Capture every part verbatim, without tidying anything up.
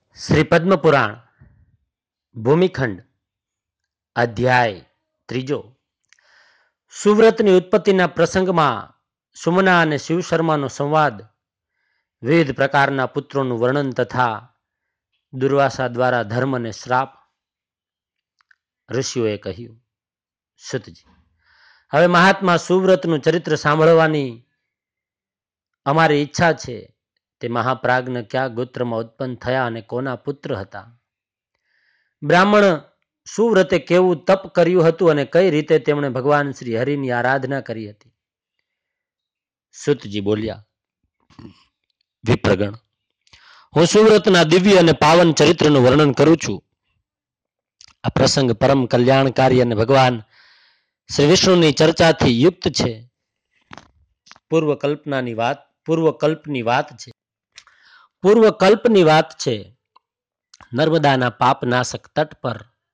શ્રી પદ્મ પુરાણ ભૂમિખંડ અધ્યાય ત્રીજો. સુવ્રતની ઉત્પત્તિના પ્રસંગમાં સુમના અને શિવશર્માનો સંવાદ, વિવિધ પ્રકારના પુત્રોનું વર્ણન તથા દુર્વાસા દ્વારા ધર્મ અને શ્રાપ. ઋષિઓએ કહ્યું, સુતજી, હવે મહાત્મા સુવ્રતનું ચરિત્ર સાંભળવાની અમારી ઈચ્છા છે. તે મહાપ્રાજ્ઞ ક્યાં ગોત્રમાં ઉત્પન્ન થયા અને કોના પુત્ર હતા? બ્રાહ્મણ સુવ્રતે કેવું તપ કર્યું હતું અને કઈ રીતે તેમણે ભગવાન શ્રી હરિની આરાધના કરી હતી? સુતજી બોલ્યા, વિપ્રગણ, હું સુવ્રતના દિવ્ય અને પાવન ચરિત્રનું વર્ણન કરું છું. આ પ્રસંગ પરમ કલ્યાણકારી અને ભગવાન શ્રી વિષ્ણુની ચર્ચાથી યુક્ત છે. પૂર્વ કલ્પનાની વાત પૂર્વ કલ્પની વાત છે પૂર્વ કલ્પની વાત છે. નર્મદાના પાપનાશક તટ પર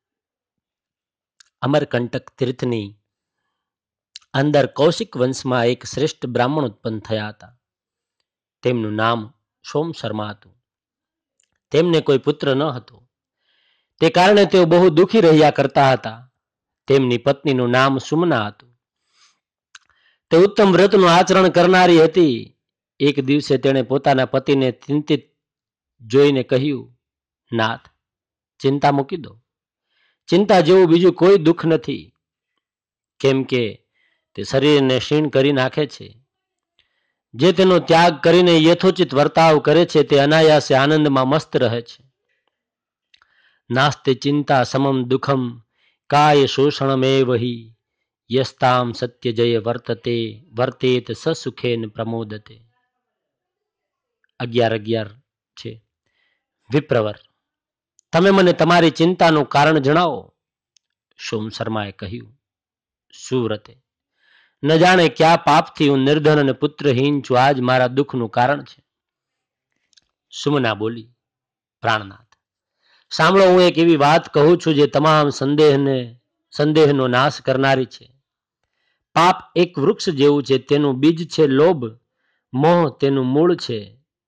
અમરકંટક તીર્થની અંદર કૌશિક વંશમાં એક શ્રેષ્ઠ બ્રાહ્મણ ઉત્પન્ન થયા હતા. તેમનું નામ સોમ શર્મા હતું. તેમને કોઈ પુત્ર ન હતો. તે કારણે તેઓ બહુ દુઃખી રહ્યા કરતા હતા. તેમની પત્નીનું નામ સુમના હતું. તે ઉત્તમ વ્રતનું આચરણ કરનારી હતી. એક દિવસે તેણે પોતાના પતિને ચિંતિત જોઈને કહ્યું, નાથ, ચિંતા મૂકી દો. ચિંતા જેવું બીજું કોઈ દુઃખ નથી, કેમ કે તે શરીરને ક્ષીણ કરી નાખે છે. જે તેનો ત્યાગ કરીને યથોચિત વર્તાવ કરે છે તે અનાયાસે આનંદમાં મસ્ત રહે છે. નાસ્તે ચિંતા સમમ દુઃખમ કાય શોષણમેવહિ યસ્તામ સત્ય જય વર્તતે વર્તેત સસુખેન પ્રમોદતે. અગિયાર અગિયાર છે. વિપ્રવર, તમે મને તમારી ચિંતાનું કારણ જણાવો. સોમ શર્માએ કહ્યું, સુવ્રતે, ન જાણે ક્યાં પાપથી હું નિર્ધન અને પુત્રહીન છું. આજ મારા દુઃખનું કારણ છે. સુમના બોલી, પ્રાણનાથ, સાંભળો, હું એક એવી વાત કહું છું જે તમામ સંદેહને સંદેહનો નાશ કરનારી છે. પાપ એક વૃક્ષ જેવું છે. તેનું બીજ છે લોભ, મોહ તેનું મૂળ છે.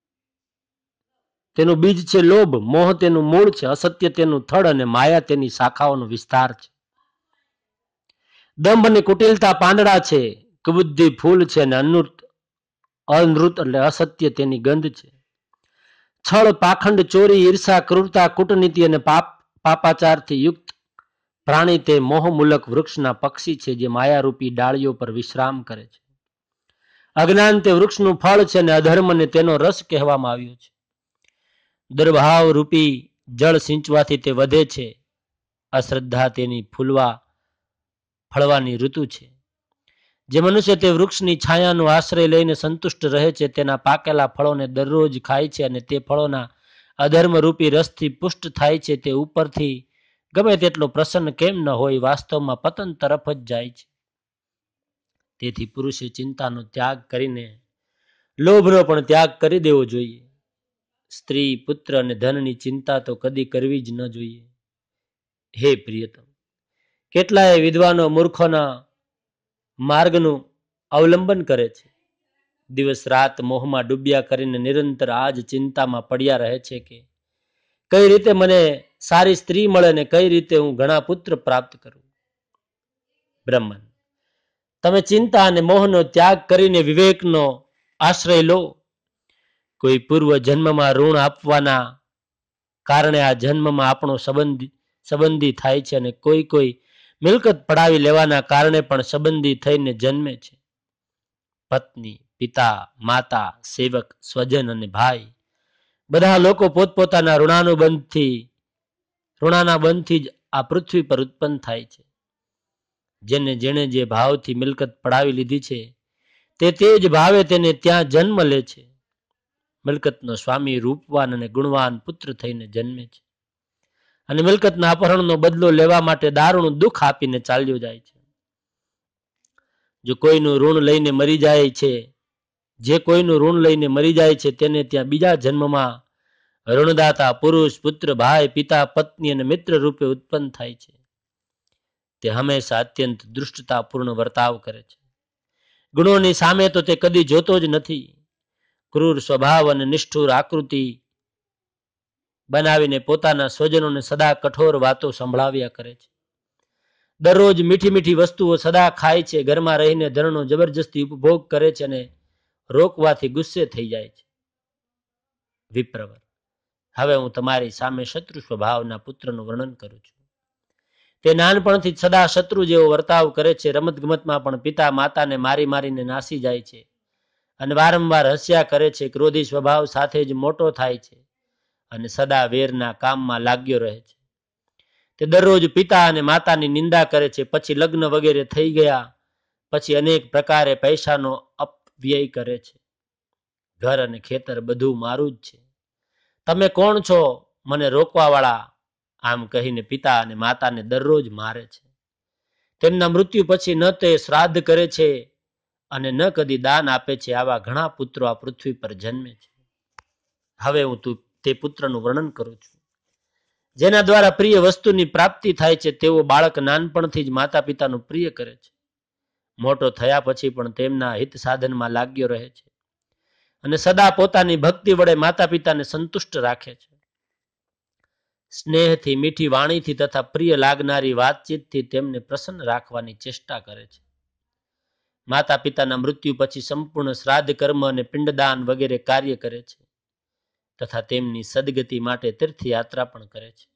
તેનું બીજ છે લોભ, મોહ તેનું મૂળ છે, અસત્ય તેનું થડ અને માયા તેની શાખાઓનો વિસ્તાર છે. દંભ અને કુટિલતા પાંદડા છે, કુબુદ્ધિ ફૂલ છે અને અનૃત અનૃત એટલે અસત્ય તેની ગંધ છે. છળ, પાખંડ, ચોરી, ઈર્ષા, ક્રૂરતા, કૂટનીતિ અને પાપ પાપાચારથી યુક્ત પ્રાણી તે મોહમૂલક વૃક્ષના પક્ષી છે જે માયારૂપી ડાળીઓ પર વિશ્રામ કરે છે. અજ્ઞાન તે વૃક્ષનું ફળ છે અને અધર્મને તેનો રસ કહેવામાં આવ્યો છે. દુર્ભાવ રૂપી જળ સિંચવાથી તે વધે છે. અશ્રદ્ધા તેની ફૂલવા ફળવાની ઋતુ છે. જે મનુષ્ય તે વૃક્ષની છાયાનો આશ્રય લઈને સંતુષ્ટ રહે છે તેના પાકેલા ફળોને દરરોજ ખાય છે અને તે ફળોના અધર્મ રૂપી રસથી પુષ્ટ થાય છે. તે ઉપરથી ગમે તેટલો પ્રસન્ન કેમ ન હોય, વાસ્તવમાં પતન તરફ જ જાય છે. તેથી પુરુષે ચિંતાનો ત્યાગ કરીને લોભનો પણ ત્યાગ કરી દેવો જોઈએ. સ્ત્રી, પુત્ર અને ધનની ચિંતા તો કદી કરવી જ ન જોઈએ. હે પ્રિયતમ, કેટલાય વિદ્વાનો મૂર્ખોના માર્ગનું અવલંબન કરે છે. દિવસ રાત મોહમાં ડૂબ્યા કરીને નિરંતર આ જ ચિંતામાં પડ્યા રહે છે કે કઈ રીતે મને સારી સ્ત્રી મળે ને કઈ રીતે હું ઘણા પુત્ર પ્રાપ્ત કરું. બ્રહ્મન, તમે ચિંતા અને મોહનો ત્યાગ કરીને વિવેકનો આશ્રય લો. કોઈ પૂર્વ જન્મમાં ઋણ આપવાના કારણે આ જન્મમાં આપણો સંબંધી સંબંધી થાય છે અને કોઈ કોઈ મિલકત પડાવી લેવાના કારણે પણ સંબંધી થઈને જન્મે છે. પત્ની, પિતા, માતા, સેવક, સ્વજન અને ભાઈ બધા લોકો પોતપોતાના ઋણાનુબંધથી ઋણાના બંધથી જ આ પૃથ્વી પર ઉત્પન્ન થાય છે. જેને જેણે જે ભાવથી મિલકત પડાવી લીધી છે તે તે જ ભાવે તેને ત્યાં જન્મ લે છે. મિલકતનો સ્વામી રૂપવાન અને ગુણવાન પુત્ર થઈને જન્મે છે અને મિલકતના અપહરણનો બદલો લેવા માટે દારૂણું દુઃખ આપીને ચાલ્યો જાય છે. જો કોઈનું ઋણ લઈને મરી જાય છે જે કોઈનું ઋણ લઈને મરી જાય છે તેને ત્યાં બીજા જન્મમાં ઋણદાતા પુરુષ, પુત્ર, ભાઈ, પિતા, પત્ની અને મિત્ર રૂપે ઉત્પન્ન થાય છે. તે હંમેશા અત્યંત દુષ્ટતાપૂર્ણ વર્તાવ કરે છે. ગુણોની સામે તો તે કદી જોતો જ નથી. ક્રૂર સ્વભાવ અને નિષ્ઠુર આકૃતિ બનાવીને પોતાના સ્વજનોને સદા કઠોર વાતો સંભળાવ્યા કરે છે. દરરોજ મીઠી મીઠી વસ્તુઓ સદા ખાય છે. ઘરમાં રહીને ધનનો જબરજસ્તી ઉપભોગ કરે છે અને રોકવાથી ગુસ્સે થઈ જાય છે. વિપ્રવર, હવે હું તમારી સામે શત્રુ સ્વભાવના પુત્રનું વર્ણન કરું છું. તે નાનપણથી જ સદા શત્રુ જેવો વર્તાવ કરે છે. રમત ગમતમાં પણ પિતા માતાને મારી મારીને નાસી જાય છે અને વારંવાર હસ્યા કરે છે. ક્રોધી સ્વભાવ સાથે જ મોટો થાય છે અને સદા વેરના કામમાં લાગ્યો રહે છે. તે દરરોજ પિતા અને માતાની નિંદા કરે છે. પછી લગ્ન વગેરે થઈ ગયા પછી અનેક પ્રકારે પૈસાનો અપવ્યય કરે છે. ઘર અને ખેતર બધું મારું જ છે. તમે કોણ છો મને રોકવા વાળા? આમ કહીને પિતા અને માતાને દરરોજ મારે છે. તેમના મૃત્યુ પછી ન તે શ્રાદ્ધ કરે છે અને ન કદી દાન આપે છે. આવા ઘણા પુત્રો આ પૃથ્વી પર જન્મે છે. હવે હું તું તે પુત્રનું વર્ણન કરું છું જેના દ્વારા પ્રિય વસ્તુની પ્રાપ્તિ થાય છે. તેવો બાળક નાનપણથી જ માતા પિતાનું પ્રિય કરે છે. મોટો થયા પછી પણ તેમના હિત સાધનમાં લાગ્યો રહે છે અને સદા પોતાની ભક્તિ વડે માતા પિતાને સંતુષ્ટ રાખે છે. સ્નેહથી, મીઠી વાણીથી તથા પ્રિય લાગનારી વાતચીતથી તેમને પ્રસન્ન રાખવાની ચેષ્ટા કરે છે. માતા પિતાના મૃત્યુ પછી સંપૂર્ણ શ્રાદ્ધ કર્મ અને પિંડદાન વગેરે કાર્ય કરે છે તથા તેમની સદગતિ માટે તીર્થયાત્રા પણ કરે છે.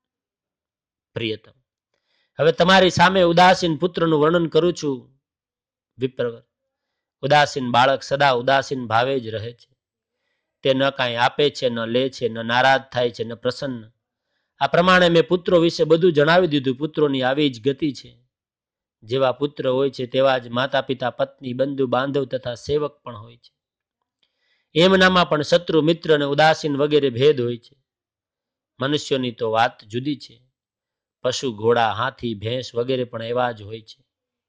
પ્રિયતમ, હવે તમારી સામે ઉદાસીન પુત્રનું વર્ણન કરું છું. વિપ્રવર, ઉદાસીન બાળક સદા ઉદાસીન ભાવે જ રહે છે. તે ન કાંઈ આપે છે, ન લે છે, ન નારાજ થાય છે, ન પ્રસન્ન. આ પ્રમાણે મેં પુત્રો વિશે બધું જણાવી દીધું. પુત્રોની આવી જ ગતિ છે. જેવા પુત્ર હોય છે તેવા જ માતા પિતા, પત્ની, બંધુ બાંધવ તથા સેવક પણ હોય છે. એમનામાં પણ શત્રુ, મિત્ર અને ઉદાસીન વગેરે ભેદ હોય છે. મનુષ્યોની તો વાત જુદી છે. પશુ, ઘોડા, હાથી, ભેંસ વગેરે પણ એવા જ હોય છે.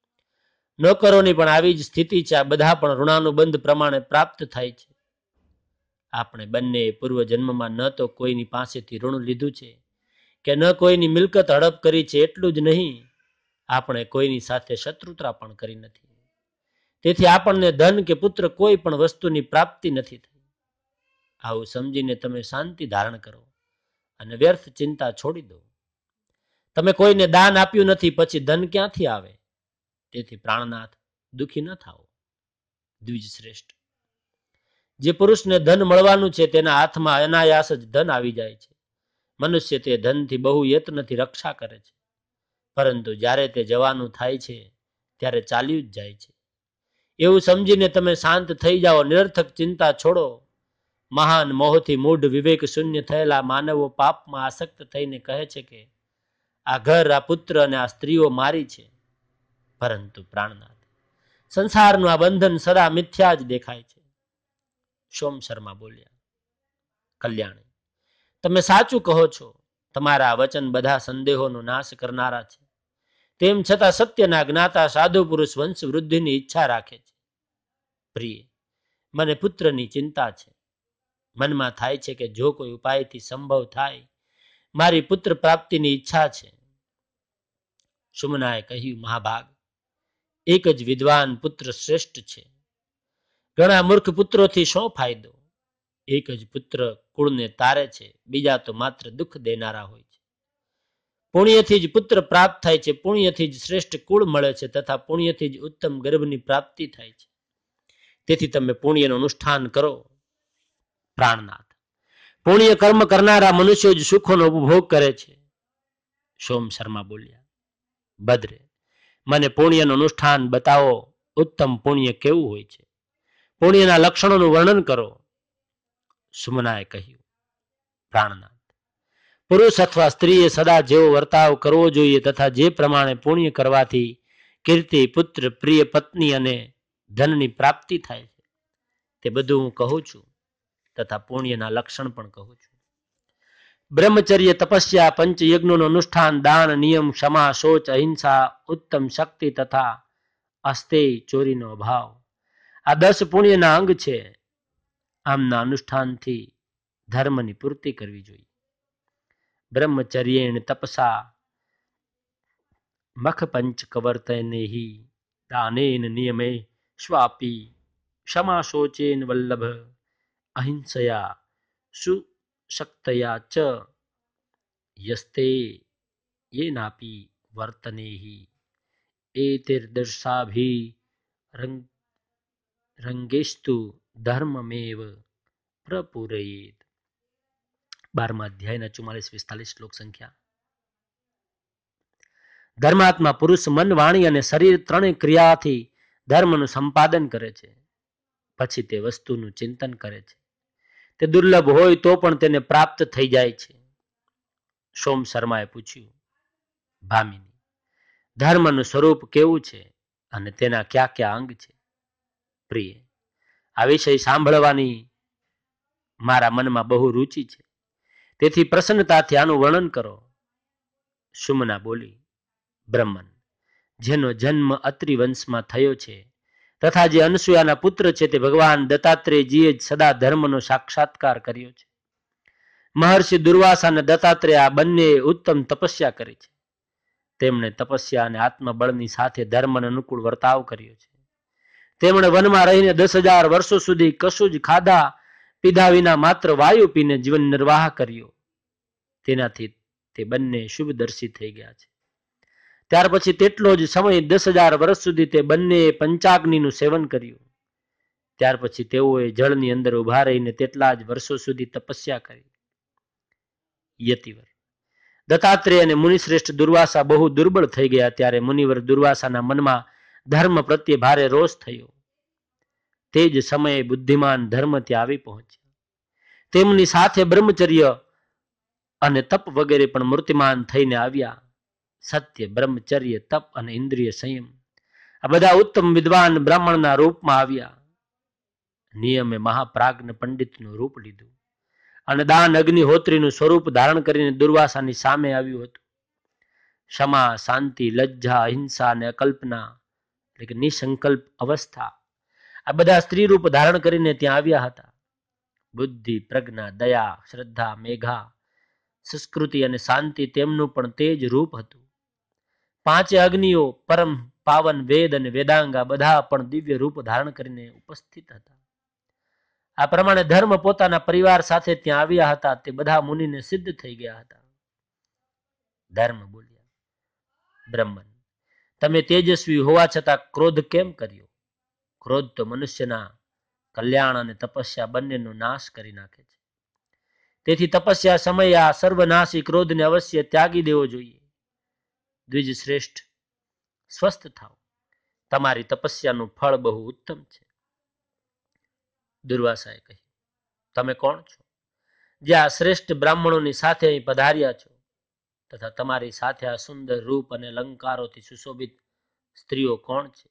નોકરોની પણ આવી જ સ્થિતિ છે. આ બધા પણ ઋણાનુબંધ પ્રમાણે પ્રાપ્ત થાય છે. આપણે બંને પૂર્વ જન્મમાં ન તો કોઈની પાસેથી ઋણ લીધું છે કે ન કોઈની મિલકત હડપ કરી છે. એટલું જ નહીં, આપણે કોઈની સાથે શત્રુતા પણ કરી નથી. તેથી આપણને ધન કે પુત્ર કોઈ પણ વસ્તુની પ્રાપ્તિ નથી થઈ. આવું સમજીને તમે શાંતિ ધારણ કરો અને વ્યર્થ ચિંતા છોડી દો. તમે કોઈને દાન આપ્યું નથી પછી ધન ક્યાંથી આવે? તેથી પ્રાણનાથ, દુઃખી ન થાઓ. દ્વિજ શ્રેષ્ઠ, જે પુરુષને ધન મળવાનું છે તેના હાથમાં અનાયાસ જ ધન આવી જાય છે. મનુષ્ય તે ધનથી બહુ યત્નથી રક્ષા કરે છે, પરંતુ જ્યારે તે જવાનું થાય છે ત્યારે ચાલ્યું જ જાય છે. એવું સમજીને તમે શાંત થઈ જાઓ. નિરર્થક ચિંતા છોડો. મહાન મોહથી મૂઢ વિવેક શૂન્ય થયેલા માનવો પાપમાં આસક્ત થઈને કહે છે કે આ ઘર, આ પુત્ર અને આ સ્ત્રીઓ મારી છે. પરંતુ પ્રાણનાથ, સંસારનું આ બંધન સદા મિથ્યા જ દેખાય છે. સોમ શર્મા બોલ્યા, કલ્યાણી, તમે સાચું કહો છો. તમારા વચન બધા સંદેહોનો નાશ કરનારા છે. તેમ છતાં સત્યના જ્ઞાતા સાધુ પુરુષ વંશ વૃદ્ધિની ઈચ્છા રાખે છે. પ્રિય, મને પુત્રની ચિંતા છે. મનમાં થાય છે કે જો કોઈ ઉપાયથી સંભવ થાય, મારી પુત્ર પ્રાપ્તિની ઈચ્છા છે. સુમનાએ કહ્યું, મહાભાગ, એક જ વિદ્વાન પુત્ર શ્રેષ્ઠ છે. ઘણા મૂર્ખ પુત્રોથી શો ફાયદો? એક જ પુત્ર કુળને તારે છે, બીજા તો માત્ર દુઃખ દેનારા હોય છે. પુણ્યથી જ પુત્ર પ્રાપ્ત થાય છે. પુણ્યથી જ શ્રેષ્ઠ કુળ મળે છે તથા પુણ્યથી જ ઉત્તમ ગર્ભની પ્રાપ્તિ થાય છે. તેથી તમે પુણ્યનું અનુષ્ઠાન કરો. પ્રાણનાથ, પુણ્ય કર્મ કરનારા મનુષ્યો જ સુખોનો ઉપભોગ કરે છે. સોમ શર્મા બોલ્યા, ભદ્રે, મને પુણ્યનું અનુષ્ઠાન બતાવો. ઉત્તમ પુણ્ય કેવું હોય છે? પુણ્યના લક્ષણોનું વર્ણન કરો. સુમનાએ કહ્યું, પ્રાણનાથ, પુરુષ અથવા સ્ત્રીએ સદા જેવો વર્તાવ કરવો જોઈએ તથા જે પ્રમાણે પુણ્ય કરવાથી કીર્તિ, પુત્ર, પ્રિય પત્ની અને ધનની પ્રાપ્તિ થાય છે તે બધું હું કહું છું તથા પુણ્યના લક્ષણ પણ કહું છું. બ્રહ્મચર્ય, તપસ્યા, પંચયજ્ઞોનું અનુષ્ઠાન, દાન, નિયમ, ક્ષમા, શોચ, અહિંસા, ઉત્તમ શક્તિ તથા અસ્તેય, ચોરીનો અભાવ, આ દસ પુણ્યના અંગ છે. આમના અનુષ્ઠાનથી ધર્મની પૂર્તિ કરવી જોઈએ. બ્રહ્મચર્યેણ તપસા મખ પંચ કવર્તનેહિ દાનેન નિયમે સ્વાપી ક્ષમા શોચેન વલ્લભ અહિંસયા સુ શક્તયા ચ યસ્તે યેનાપી વર્તનેહિ એતિર્દર્શાભિ રંગ રંગેસ્તુ ધર્મમેવ પ્રપુરયેત. બારમા અધ્યાયના ચુમ્માલીસ પિસ્તાલીસ શ્લોક સંખ્યા. ધર્માત્મા પુરુષ મન, વાણી અને શરીર ત્રણેય ક્રિયાથી ધર્મનું સંપાદન કરે છે. પછી તે વસ્તુનું ચિંતન કરે છે. તે દુર્લભ હોય તો પણ તેને પ્રાપ્ત થઈ જાય છે. સોમ શર્માએ પૂછ્યું, ભામિની, ધર્મનું સ્વરૂપ કેવું છે અને તેના કયા કયા અંગ છે? પ્રિય, આ વિષય સાંભળવાની મારા મનમાં બહુ રુચિ છે, તેથી પ્રસન્નતાથી આનું વર્ણન કરો. સુમના બોલી, બ્રહ્મન, જેનો જન્મ અત્રિ વંશમાં થયો છે તથા જે અનસૂયાના પુત્ર છે, તે ભગવાન દત્તાત્રેયજીએ જ સદા ધર્મનો સાક્ષાત્કાર કર્યો છે. મહર્ષિ દુર્વાસા અને દત્તાત્રેય આ બંને ઉત્તમ તપસ્યા કરી છે. તેમણે તપસ્યા અને આત્મબળની સાથે ધર્મને અનુકૂળ વર્તાવ કર્યો છે. તેમણે વનમાં રહીને દસ હજાર વર્ષો સુધી કશું જ ખાધા પીધા વિના માત્ર વાયુ પીને જીવન નિર્વાહ કર્યો. તેનાથી તે બંને શુભદર્શી થઈ ગયા છે. ત્યાર પછી તેટલો જ સમય દસ હજાર વર્ષ સુધી તે બંને પંચાગ્નિનું સેવન કર્યું. ત્યાર પછી તેઓએ જળની અંદર ઉભા રહીને તેટલા જ વર્ષો સુધી તપસ્યા કરી. યતિવર, દત્તાત્રેય અને મુનિશ્રેષ્ઠ દુર્વાસા બહુ દુર્બળ થઈ ગયા ત્યારે મુનિવર દુર્વાસાના મનમાં ધર્મ પ્રત્યે ભારે રોષ થયો. તે જ સમયે બુદ્ધિમાન ધર્મ ત્યાં આવી પહોંચ્યા. તેમની સાથે બ્રહ્મચર્ય અને તપ વગેરે પણ મૂર્તિમાન થઈને આવ્યા. સત્ય, બ્રહ્મચર્ય, તપ અને ઇન્દ્રિય સંયમ આ બધા ઉત્તમ વિદ્વાન બ્રાહ્મણના રૂપમાં આવ્યા. નિયમે મહાપ્રાજ્ઞ પંડિતનું રૂપ લીધું અને દાન અગ્નિહોત્રીનું સ્વરૂપ ધારણ કરીને દુર્વાસાની સામે આવ્યું હતું. ક્ષમા, શાંતિ, લજ્જા, અહિંસા અને અકલ્પના એટલે કે નિસંકલ્પ અવસ્થા આ બધા સ્ત્રી રૂપ ધારણ કરીને ત્યાં આવ્યા હતા. બુદ્ધિ, પ્રજ્ઞા, દયા, શ્રદ્ધા, મેઘા, સંસ્કૃતિ અને શાંતિ તેમનું પણ તે જ રૂપ હતું. પાંચે અગ્નિઓ, પરમ પાવન વેદ અને વેદાંગ આ બધા પણ દિવ્ય રૂપ ધારણ કરીને ઉપસ્થિત હતા. આ પ્રમાણે ધર્મ પોતાના પરિવાર સાથે ત્યાં આવ્યા હતા. તે બધા મુનિને સિદ્ધ થઈ ગયા હતા. ધર્મ બોલ્યા, બ્રહ્મન, તમે તેજસ્વી હોવા છતાં ક્રોધ કેમ કર્યો? ક્રોધ તો મનુષ્યના કલ્યાણ અને તપસ્યા બંનેનો નાશ કરી નાખે છે. તેથી તપસ્યા સમયે આ સર્વનાશી ક્રોધને અવશ્ય ત્યાગી દેવો જોઈએ. દ્વિજ શ્રેષ્ઠ, સ્વસ્થ થાઓ. તમારી તપસ્યાનું ફળ બહુ ઉત્તમ છે. દુર્વાસાએ કહ્યું, તમે કોણ છો? જે આ શ્રેષ્ઠ બ્રાહ્મણોની સાથે અહીં પધાર્યા છો તથા તમારી સાથે આ સુંદર રૂપ અને અલંકારોથી સુશોભિત સ્ત્રીઓ કોણ છે?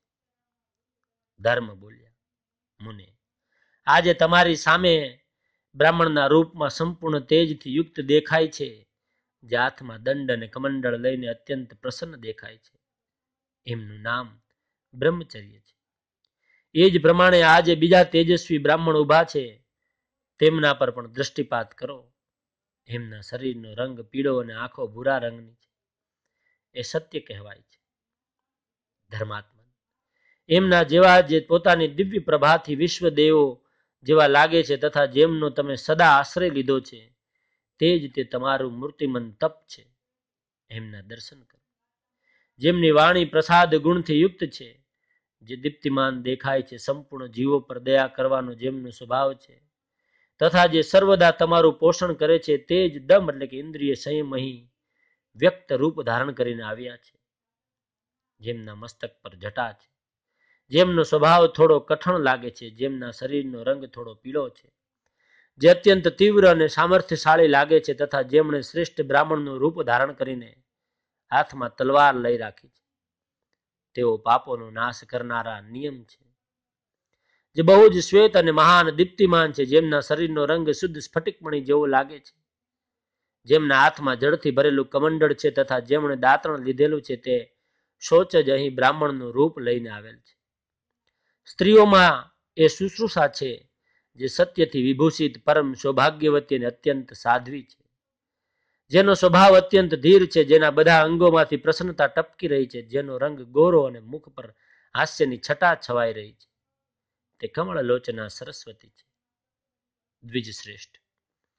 ધર્મ બોલ્યા, મુને, આજે તમારી સામે બ્રાહ્મણના રૂપમાં સંપૂર્ણ તેજથી યુક્ત દેખાય છે, જે હાથમાં દંડ અને કમંડળ લઈને અત્યંત પ્રસન્ન દેખાય છે. એમનું નામ બ્રહ્મચર્ય છે. એ જ પ્રમાણે આજે બીજા તેજસ્વી બ્રાહ્મણ ઉભા છે, તેમના પર પણ દ્રષ્ટિપાત કરો. એમના શરીરનો રંગ પીળો અને આંખો ભૂરા રંગની છે. એ સત્ય કહેવાય છે. ધર્માત્મા, એમના જેવા જે પોતાની દિવ્ય પ્રભાથી વિશ્વ દેવો જેવા લાગે છે તથા જેમનો તમે સદા આશ્રય લીધો છે, તે જ તે તમારું મૂર્તિમંત તપ છે. એમના દર્શન કરો. જેમની વાણી પ્રસાદ ગુણથી યુક્ત છે, જે દીપ્તિમાન દેખાય છે, સંપૂર્ણ જીવો પર દયા કરવાનો જેમનો સ્વભાવ છે, તથા જે સર્વદા તમારું પોષણ કરે છે, તે જ દમ એટલે કે ઇન્દ્રિય સંયમ અહીં વ્યક્ત રૂપ ધારણ કરીને આવ્યા છે. જેમના મસ્તક પર જટા છે, જેમનો સ્વભાવ થોડો કઠણ લાગે છે, જેમના શરીરનો રંગ થોડો પીળો છે, જે અત્યંત તીવ્ર અને સામર્થ્યશાળી લાગે છે, તથા જેમણે શ્રેષ્ઠ બ્રાહ્મણનું રૂપ ધારણ કરીને હાથમાં તલવાર લઈ રાખી છે, તેઓ પાપોનો નાશ કરનારા નિયમ છે. જે બહુ જ શ્વેત અને મહાન દીપ્તિમાન છે, જેમના શરીરનો રંગ શુદ્ધ સ્ફટિકમણી જેવો લાગે છે, જેમના હાથમાં જળથી ભરેલું કમંડળ છે, તથા જેમણે દાંતણ લીધેલું છે, તે શોચ જ અહીં બ્રાહ્મણનું રૂપ લઈને આવેલ છે. સ્ત્રીઓમાં એ શુશ્રુષા છે, જે સત્યથી વિભૂષિત પરમ સૌભાગ્યવતી અને અત્યંત સાધ્વી છે, જેનો સ્વભાવ અત્યંત ધીર છે, જેના બધા અંગોમાંથી પ્રસન્નતા ટપકી રહી છે, જેનો રંગ ગોરો અને મુખ પર હાસ્યની છટા છવાઈ રહી છે, તે કમળ લોચના સરસ્વતી છે. દ્વિજ શ્રેષ્ઠ,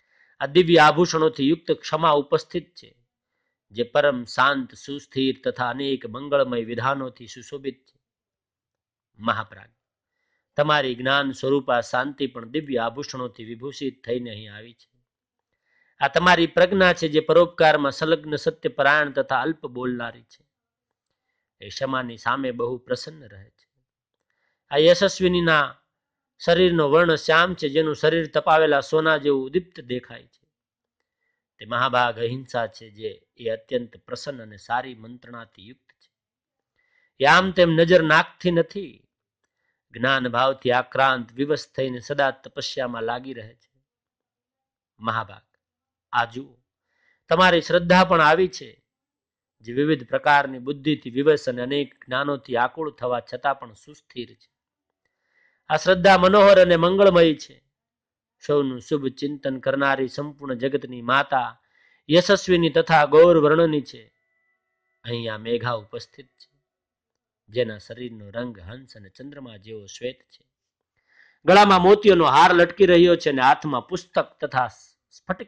આ દિવ્ય આભૂષણોથી યુક્ત ક્ષમા ઉપસ્થિત છે, જે પરમ શાંત, સુસ્થિર તથા અનેક મંગળમય વિધાનોથી સુશોભિત છે. મહાપ્રાગ, તમારી જ્ઞાન સ્વરૂપા શાંતિ પણ દિવ્ય આભૂષણોથી વિભૂષિત થઈને અહીં આવી છે. આ તમારી પ્રજ્ઞા છે, જે પરોપકારમાં સંલગ્ન, સત્યપરાયણ તથા અલ્પ બોલનારી છે. એ ક્ષમાની સામે બહુ પ્રસન્ન રહે છે. આ યશસ્વીનીના શરીરનો વર્ણ શ્યામ છે, જેનું શરીર તપાવેલા સોના જેવું ઉદીપ્ત દેખાય છે. તે મહાભાગ અહિંસા છે, જે એ અત્યંત પ્રસન્ન અને સારી મંત્રણાથી યુક્ત છે. એ આમ તેમ નજર નાકથી નથી, જ્ઞાન ભાવથી આક્રાંત, વિવશ થઈને સદા તપસ્યામાં લાગી રહે છે. મહાભાગ, આ જુઓ, તમારી શ્રદ્ધા પણ આવી છે, જે વિવિધ પ્રકારની બુદ્ધિથી વિવશ અને અનેક જ્ઞાનોથી આકુળ થવા છતાં પણ સુસ્થિર છે. આ શ્રદ્ધા મનોહર અને મંગળમય છે. સૌનું શુભ ચિંતન કરનારી, સંપૂર્ણ જગતની માતા, યશસ્વીની તથા ગૌર વર્ણની છે. અહીંયા મેઘા ઉપસ્થિત છે, જેના શરીરનો રંગ હંસ અને ચંદ્રમા જેવો શ્વેત છે. ગળામાં મોતીઓનો હાર લટકી રહ્યો છે અને હાથમાં પુસ્તક તથા સ્ફટિક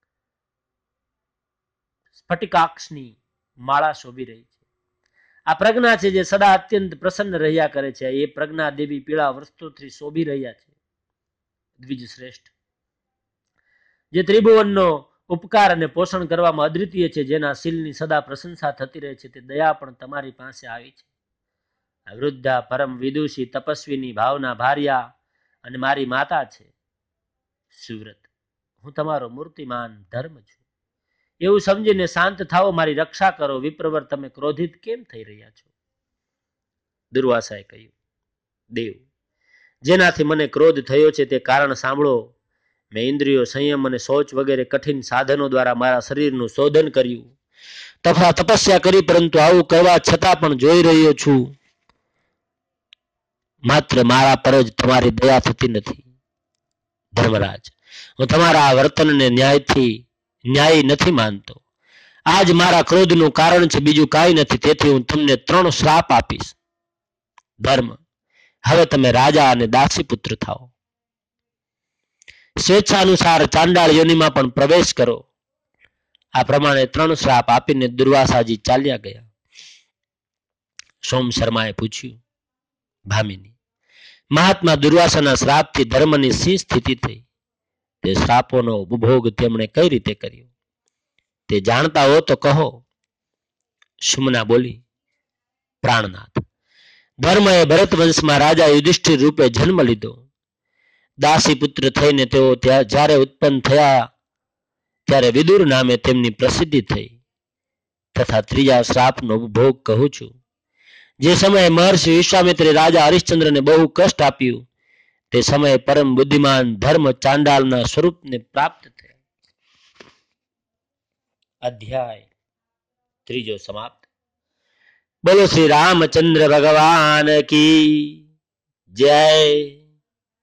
સ્ફટિકાક્ષની માળા શોભી રહી છે. આ પ્રજ્ઞા છે, જે સદા અત્યંત પ્રસન્ન રહ્યા કરે છે. એ પ્રજ્ઞા દેવી પીળા વસ્ત્રોથી શોભી રહ્યા છે. દ્વિજ શ્રેષ્ઠ, જે ત્રિભુવનનો ઉપકાર અને પોષણ કરવામાં અદ્વિતીય છે, જેના શીલની સદા પ્રશંસા થતી રહે છે, તે દયા પણ તમારી પાસે આવી છે. આ વૃદ્ધા, પરમ વિદુષી, તપસ્વીની, ભાવના ભાર્યા અને મારી માતા છે. સુવ્રત, હું તમારો મૂર્તિમાન ધર્મ છું. એવું સમજીને શાંત થાઓ, મારી રક્ષા કરો. વિપ્રવર, તમે ક્રોધિત કેમ થઈ રહ્યા છો? દુર્વાસાએ કહ્યું, દેવ, જેનાથી મને ક્રોધ થયો છે તે કારણ સાંભળો. મેં ઇન્દ્રિયો, સંયમ અને શૌચ વગેરે કઠિન સાધનો દ્વારા મારા શરીરનું શોધન કર્યું તથા તપસ્યા કરી, પરંતુ આવું કરવા છતાં પણ જોઈ રહ્યો છું, માત્ર મારા પર જ તમારી દયા થતી નથી. ધર્મરાજ, હું તમારા આ વર્તનને ન્યાયથી ન્યાયી નથી માનતો. આજ મારા ક્રોધનું કારણ છે, બીજું કાંઈ નથી. તેથી હું તમને ત્રણ શ્રાપ આપીશ. ધર્મ, હવે તમે રાજા અને દાસી પુત્ર થાઓ. સ્વેચ્છા અનુસાર ચાંડાળ યોનિમાં પણ પ્રવેશ કરો. આ પ્રમાણે ત્રણ શ્રાપ આપીને દુર્વાસાજી ચાલ્યા ગયા. સોમ શર્માએ પૂછ્યું, ભામિની, મહાત્મા દુર્વાસાના શ્રાપથી ધર્મની શી સ્થિતિ થઈ? તે શ્રાપોનો ઉપભોગ તેમણે કઈ રીતે કર્યો? તે જાણતા હો તો કહો. સુમના બોલી, પ્રાણનાથ, ધર્મએ ભરત વંશમાં રાજા યુધિષ્ઠિર રૂપે જન્મ લીધો. દાસી પુત્ર થઈને તેઓ જ્યારે ઉત્પન્ન થયા ત્યારે વિદુર નામે તેમની પ્રસિદ્ધિ થઈ. તથા ત્રીજા શ્રાપનો ઉપભોગ કહું છું. જે સમયે મહર્ષિ વિશ્વામિત્રે રાજા હરિશ્ચંદ્રને બહુ કષ્ટ આપ્યું, તે સમયે પરમ બુદ્ધિમાન ધર્મ ચાંડાલના સ્વરૂપને પ્રાપ્ત થયા. અધ્યાય ત્રીજો સમાપ્ત. બોલો શ્રી રામચંદ્ર ભગવાન કી જય.